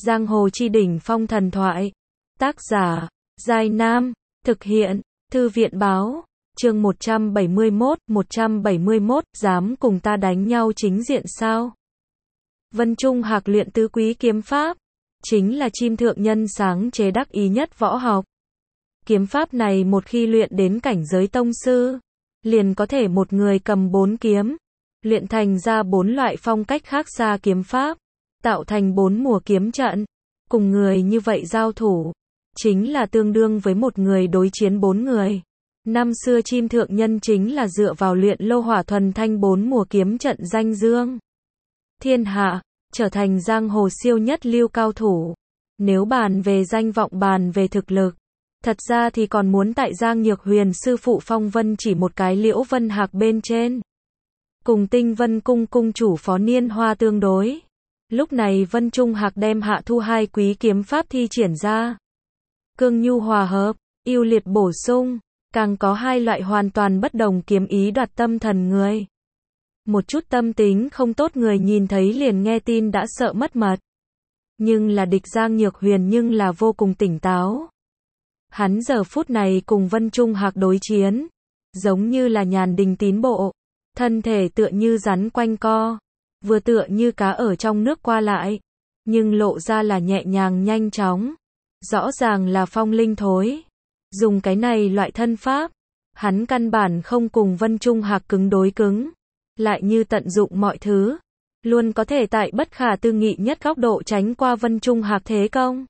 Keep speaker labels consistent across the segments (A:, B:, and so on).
A: Giang hồ chi đỉnh phong thần thoại. Tác giả, Giai Nam. Thực hiện, Thư viện Báo. Chương 171, dám cùng ta đánh nhau chính diện sao? Vân Trung Hạc luyện tứ quý kiếm pháp, chính là chim thượng nhân sáng chế đắc ý nhất võ học. Kiếm pháp này một khi luyện đến cảnh giới tông sư, liền có thể một người cầm 4 kiếm, luyện thành ra 4 loại phong cách khác xa kiếm pháp, tạo thành 4 mùa kiếm trận. Cùng người như vậy giao thủ, chính là tương đương với một người đối chiến 4 người. Năm xưa chim thượng nhân chính là dựa vào luyện lô hỏa thuần thanh 4 mùa kiếm trận danh dương thiên hạ, trở thành giang hồ siêu nhất lưu cao thủ. Nếu bàn về danh vọng, bàn về thực lực, thật ra thì còn muốn tại Giang Nhược Huyền sư phụ Phong Vân chỉ một cái Liễu Vân Hạc bên trên. Cùng Tinh Vân cung cung chủ Phó Niên Hoa tương đối. Lúc này Vân Trung Hạc đem Hạ Thu hai quý kiếm pháp thi triển ra. Cương nhu hòa hợp, yêu liệt bổ sung, càng có hai loại hoàn toàn bất đồng kiếm ý đoạt tâm thần người. Một chút tâm tính không tốt người nhìn thấy liền nghe tin đã sợ mất mật. Nhưng là địch Giang Nhược Huyền nhưng là vô cùng tỉnh táo. Hắn giờ phút này cùng Vân Trung Hạc đối chiến, giống như là nhàn đình tín bộ, thân thể tựa như rắn quanh co, vừa tựa như cá ở trong nước qua lại, nhưng lộ ra là nhẹ nhàng nhanh chóng, rõ ràng là phong linh thối. Dùng cái này loại thân pháp, hắn căn bản không cùng Vân Trung Hạc cứng đối cứng, lại như tận dụng mọi thứ, luôn có thể tại bất khả tư nghị nhất góc độ tránh qua Vân Trung Hạc thế công.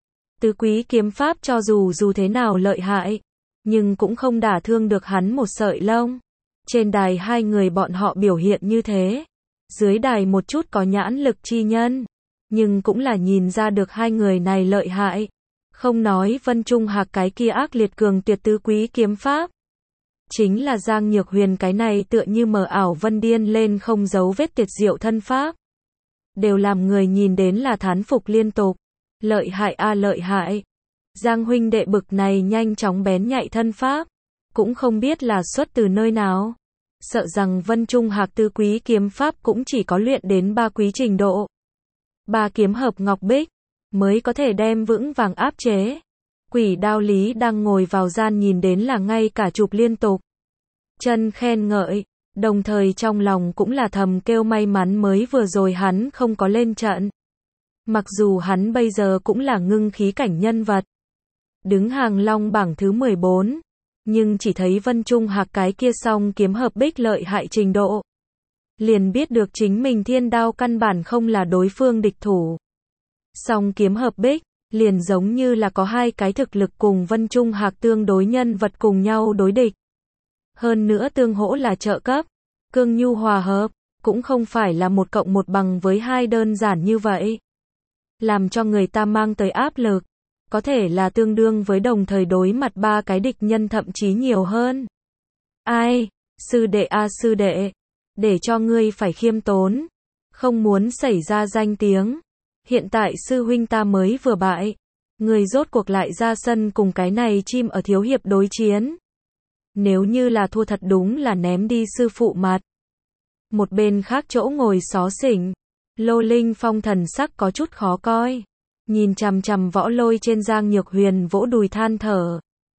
A: Tứ quý kiếm pháp cho dù thế nào lợi hại, nhưng cũng không đả thương được hắn một sợi lông. Trên đài hai người bọn họ biểu hiện như thế, dưới đài một chút có nhãn lực chi nhân, nhưng cũng là nhìn ra được hai người này lợi hại. Không nói Vân Trung Hạc cái kia ác liệt cường tuyệt tứ quý kiếm pháp, chính là Giang Nhược Huyền cái này tựa như mờ ảo vân điên lên không dấu vết tuyệt diệu thân pháp, đều làm người nhìn đến là thán phục liên tục. Lợi hại a lợi hại. Giang huynh đệ bực này nhanh chóng bén nhạy thân pháp, cũng không biết là xuất từ nơi nào. Sợ rằng Vân Trung Hạc tứ quý kiếm pháp cũng chỉ có luyện đến 3 quý trình độ. 3 kiếm hợp ngọc bích, mới có thể đem vững vàng áp chế. Quỷ Đao Lý đang ngồi vào gian nhìn đến là ngay cả chụp liên tục. Chân khen ngợi, đồng thời trong lòng cũng là thầm kêu may mắn mới vừa rồi hắn không có lên trận. Mặc dù hắn bây giờ cũng là ngưng khí cảnh nhân vật, đứng hàng long bảng thứ 14, nhưng chỉ thấy Vân Trung Hạc cái kia song kiếm hợp bích lợi hại trình độ, liền biết được chính mình thiên đao căn bản không là đối phương địch thủ. Song kiếm hợp bích, liền giống như là có hai cái thực lực cùng Vân Trung Hạc tương đối nhân vật cùng nhau đối địch. Hơn nữa tương hỗ là trợ cấp, cương nhu hòa hợp, cũng không phải là 1 cộng 1 bằng với 2 đơn giản như vậy. Làm cho người ta mang tới áp lực, có thể là tương đương với đồng thời đối mặt 3 cái địch nhân thậm chí nhiều hơn. Ai, sư đệ a sư đệ, để cho ngươi phải khiêm tốn, không muốn xảy ra danh tiếng. Hiện tại sư huynh ta mới vừa bại, người rốt cuộc lại ra sân cùng cái này chim ở thiếu hiệp đối chiến. Nếu như là thua thật đúng là ném đi sư phụ mặt. Một bên khác chỗ ngồi xó xỉnh, Lô Linh Phong thần sắc có chút khó coi, nhìn chằm chằm Võ Lôi trên Giang Nhược Huyền vỗ đùi than thở.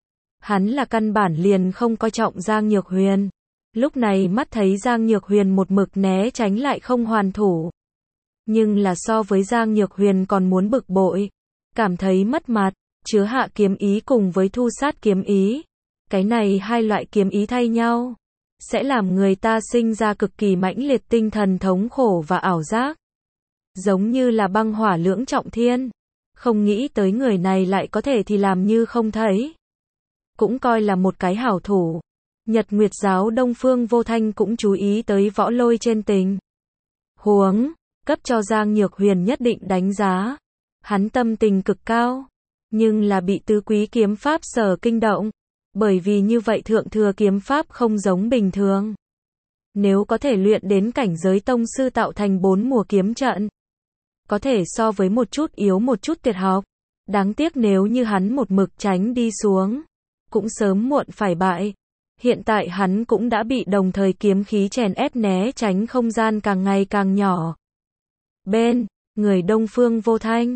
A: Hắn là căn bản liền không coi trọng Giang Nhược Huyền, lúc này mắt thấy Giang Nhược Huyền một mực né tránh lại không hoàn thủ. Nhưng là so với Giang Nhược Huyền còn muốn bực bội, cảm thấy mất mặt, chứa hạ kiếm ý cùng với thu sát kiếm ý. Cái này hai loại kiếm ý thay nhau, sẽ làm người ta sinh ra cực kỳ mãnh liệt tinh thần thống khổ và ảo giác. Giống như là băng hỏa lưỡng trọng thiên, không nghĩ tới người này lại có thể thì làm như không thấy. Cũng coi là một cái hảo thủ. Nhật Nguyệt giáo Đông Phương Vô Thanh cũng chú ý tới Võ Lôi trên tình huống, cấp cho Giang Nhược Huyền nhất định đánh giá. Hắn tâm tình cực cao, nhưng là bị tứ quý kiếm pháp sở kinh động, bởi vì như vậy thượng thừa kiếm pháp không giống bình thường. Nếu có thể luyện đến cảnh giới tông sư tạo thành 4 mùa kiếm trận, có thể so với một chút yếu một chút tuyệt học. Đáng tiếc nếu như hắn một mực tránh đi xuống, cũng sớm muộn phải bại. Hiện tại hắn cũng đã bị đồng thời kiếm khí chèn ép né tránh không gian càng ngày càng nhỏ. Bên người Đông Phương Vô Thanh,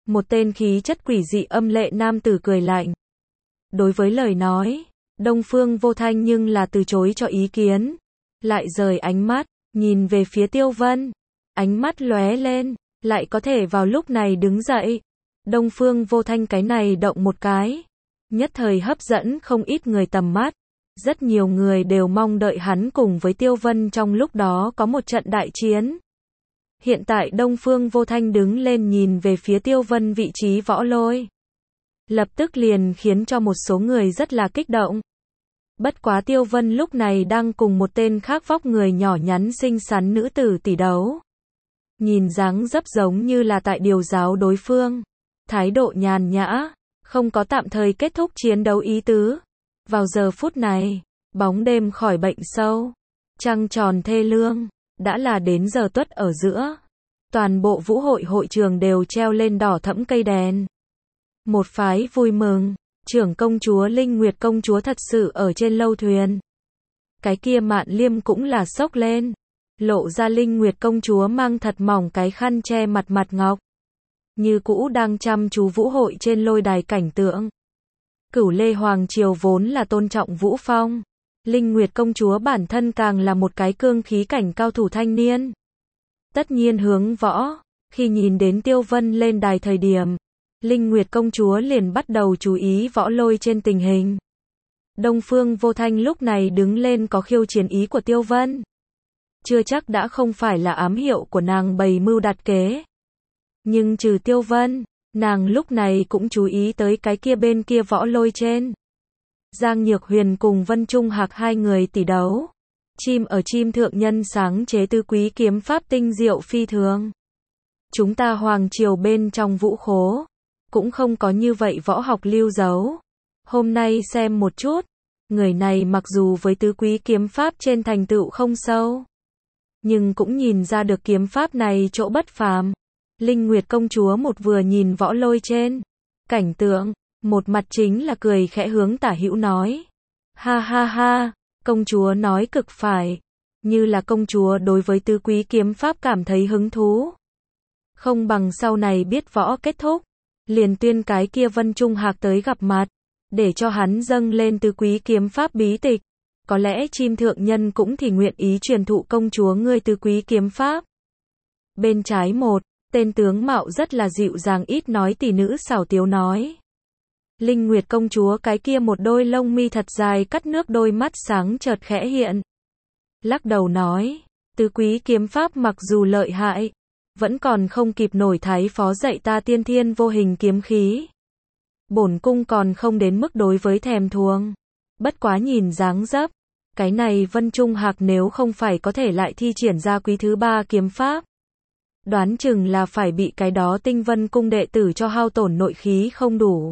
A: Một tên khí chất quỷ dị âm lệ nam tử cười lạnh. Đối với lời nói, Đông Phương Vô Thanh nhưng là từ chối cho ý kiến. Lại rời ánh mắt, nhìn về phía Tiêu Vân. Ánh mắt lóe lên, lại có thể vào lúc này đứng dậy. Đông Phương Vô Thanh cái này động một cái. Nhất thời hấp dẫn không ít người tầm mắt. Rất nhiều người đều mong đợi hắn cùng với Tiêu Vân trong lúc đó có một trận đại chiến. Hiện tại Đông Phương Vô Thanh đứng lên nhìn về phía Tiêu Vân vị trí võ lôi. Lập tức liền khiến cho một số người rất là kích động. Bất quá Tiêu Vân lúc này đang cùng một tên khác vóc người nhỏ nhắn xinh xắn nữ tử tỷ đấu. Nhìn dáng dấp giống như là tại điều giáo đối phương. Thái độ nhàn nhã, không có tạm thời kết thúc chiến đấu ý tứ. Vào giờ phút này, bóng đêm khỏi bệnh sâu, trăng tròn thê lương, đã là đến giờ tuất ở giữa. Toàn bộ vũ hội hội trường đều treo lên đỏ thẫm cây đèn. Một phái vui mừng, trưởng công chúa Linh Nguyệt công chúa thật sự ở trên lâu thuyền. Cái kia Mạn Liêm cũng là sốc lên, lộ ra Linh Nguyệt công chúa mang thật mỏng cái khăn che mặt mặt ngọc. Như cũ đang chăm chú vũ hội trên lôi đài cảnh tượng. Cửu Lê Hoàng Triều vốn là tôn trọng vũ phong. Linh Nguyệt công chúa bản thân càng là một cái cương khí cảnh cao thủ thanh niên. Tất nhiên hướng võ, khi nhìn đến Tiêu Vân lên đài thời điểm, Linh Nguyệt công chúa liền bắt đầu chú ý võ lôi trên tình hình. Đông Phương Vô Thanh lúc này đứng lên có khiêu chiến ý của Tiêu Vân. Chưa chắc đã không phải là ám hiệu của nàng bày mưu đặt kế. Nhưng trừ Tiêu Vân, nàng lúc này cũng chú ý tới cái kia bên kia võ lôi trên. Giang Nhược Huyền cùng Vân Trung Hạc hai người tỷ đấu. Chim ở chim thượng nhân sáng chế tứ quý kiếm pháp tinh diệu phi thường. Chúng ta Hoàng Triều bên trong vũ khố, cũng không có như vậy võ học lưu dấu. Hôm nay xem một chút, người này mặc dù với tứ quý kiếm pháp trên thành tựu không sâu, nhưng cũng nhìn ra được kiếm pháp này chỗ bất phàm. Linh Nguyệt công chúa một vừa nhìn võ lôi trên cảnh tượng, một mặt chính là cười khẽ hướng Tả Hữu nói. Ha ha ha, công chúa nói cực phải, như là công chúa đối với tứ quý kiếm pháp cảm thấy hứng thú. Không bằng sau này biết võ kết thúc, liền tuyên cái kia Vân Trung Hạc tới gặp mặt, để cho hắn dâng lên tứ quý kiếm pháp bí tịch. Có lẽ chim thượng nhân cũng thì nguyện ý truyền thụ công chúa ngươi tứ quý kiếm pháp. Bên trái một, tên tướng mạo rất là dịu dàng ít nói tỷ nữ xảo tiếu nói. Linh Nguyệt công chúa cái kia một đôi lông mi thật dài cắt nước đôi mắt sáng chợt khẽ hiện. Lắc đầu nói, tứ quý kiếm pháp mặc dù lợi hại, vẫn còn không kịp nổi thái phó dạy ta tiên thiên vô hình kiếm khí. Bổn cung còn không đến mức đối với thèm thuồng. Bất quá nhìn dáng dấp, cái này Vân Trung Hạc nếu không phải có thể lại thi triển ra quý thứ ba kiếm pháp, đoán chừng là phải bị cái đó Tinh Vân cung đệ tử cho hao tổn nội khí không đủ.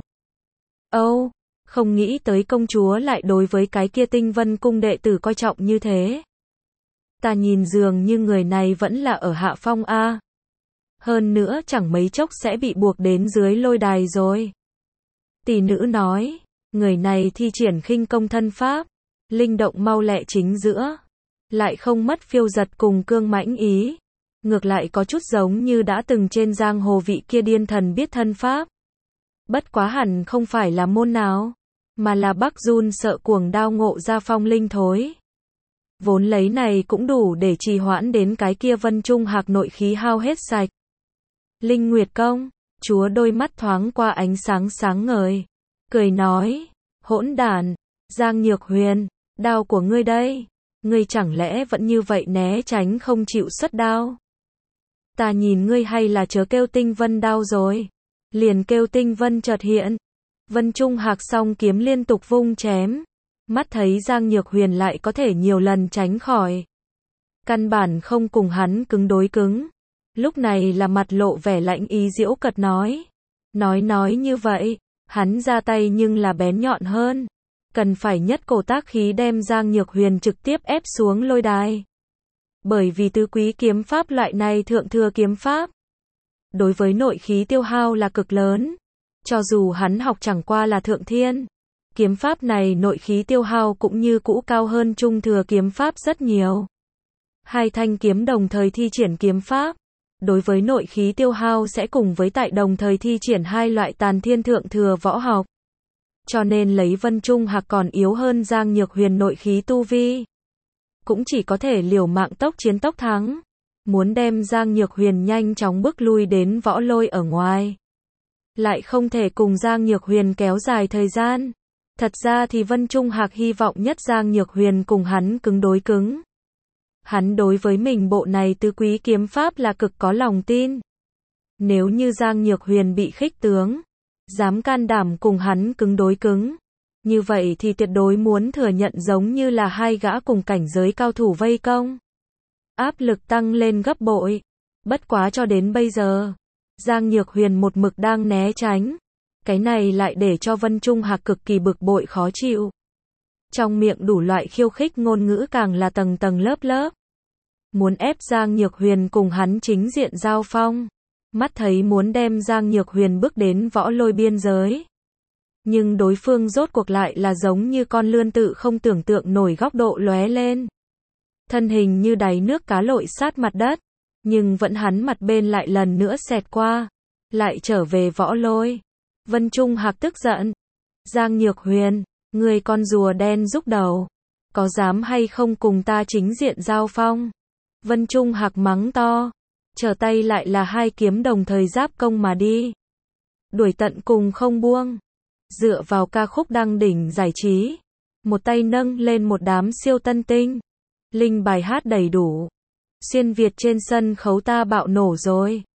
A: Âu, không nghĩ tới công chúa lại đối với cái kia Tinh Vân cung đệ tử coi trọng như thế. Ta nhìn dường như người này vẫn là ở hạ phong a. Hơn nữa chẳng mấy chốc sẽ bị buộc đến dưới lôi đài rồi. Tỷ nữ nói, người này thi triển khinh công thân pháp, linh động mau lẹ chính giữa, lại không mất phiêu giật cùng cương mãnh ý. Ngược lại có chút giống như đã từng trên giang hồ vị kia điên thần biết thân pháp. Bất quá hẳn không phải là môn nào, mà là Bắc Jun sợ cuồng đao ngộ ra phong linh thối. Vốn lấy này cũng đủ để trì hoãn đến cái kia Vân Trung Hạc nội khí hao hết sạch. Linh Nguyệt công chúa đôi mắt thoáng qua ánh sáng sáng ngời, cười nói, hỗn đản, Giang Nhược Huyền, đao của ngươi đây, ngươi chẳng lẽ vẫn như vậy né tránh không chịu xuất đao? Ta nhìn ngươi hay là chớ kêu Tinh Vân đao rồi. Liền kêu Tinh Vân chợt hiện. Vân Trung Hạc song kiếm liên tục vung chém. Mắt thấy Giang Nhược Huyền lại có thể nhiều lần tránh khỏi. Căn bản không cùng hắn cứng đối cứng. Lúc này là mặt lộ vẻ lạnh ý giễu cợt nói. Nói như vậy, hắn ra tay nhưng là bén nhọn hơn. Cần phải nhất cổ tác khí đem Giang Nhược Huyền trực tiếp ép xuống lôi đài. Bởi vì tứ quý kiếm pháp loại này thượng thừa kiếm pháp, đối với nội khí tiêu hao là cực lớn. Cho dù hắn học chẳng qua là thượng thiên, kiếm pháp này nội khí tiêu hao cũng như cũ cao hơn trung thừa kiếm pháp rất nhiều. Hai thanh kiếm đồng thời thi triển kiếm pháp, đối với nội khí tiêu hao sẽ cùng với tại đồng thời thi triển hai loại tàn thiên thượng thừa võ học. Cho nên lấy Vân Trung Hạc còn yếu hơn Giang Nhược Huyền nội khí tu vi. Cũng chỉ có thể liều mạng tốc chiến tốc thắng. Muốn đem Giang Nhược Huyền nhanh chóng bước lui đến võ lôi ở ngoài. Lại không thể cùng Giang Nhược Huyền kéo dài thời gian. Thật ra thì Vân Trung Hạc hy vọng nhất Giang Nhược Huyền cùng hắn cứng đối cứng. Hắn đối với mình bộ này tứ quý kiếm pháp là cực có lòng tin. Nếu như Giang Nhược Huyền bị khích tướng, dám can đảm cùng hắn cứng đối cứng, như vậy thì tuyệt đối muốn thừa nhận giống như là hai gã cùng cảnh giới cao thủ vây công. Áp lực tăng lên gấp bội. Bất quá cho đến bây giờ, Giang Nhược Huyền một mực đang né tránh. Cái này lại để cho Vân Trung Hạc cực kỳ bực bội khó chịu. Trong miệng đủ loại khiêu khích ngôn ngữ càng là tầng tầng lớp lớp. Muốn ép Giang Nhược Huyền cùng hắn chính diện giao phong. Mắt thấy muốn đem Giang Nhược Huyền bước đến võ lôi biên giới. Nhưng đối phương rốt cuộc lại là giống như con lươn tự không tưởng tượng nổi góc độ lóe lên. Thân hình như đáy nước cá lội sát mặt đất. Nhưng vẫn hắn mặt bên lại lần nữa xẹt qua. Lại trở về võ lôi. Vân Trung Hạc tức giận. Giang Nhược Huyền, người con rùa đen rúc đầu. Có dám hay không cùng ta chính diện giao phong? Vân Trung Hạc mắng to. Trở tay lại là hai kiếm đồng thời giáp công mà đi. Đuổi tận cùng không buông. Dựa vào ca khúc đăng đỉnh giải trí. Một tay nâng lên một đám siêu tân tinh. Linh bài hát đầy đủ. Xuyên Việt trên sân khấu ta bạo nổ rồi.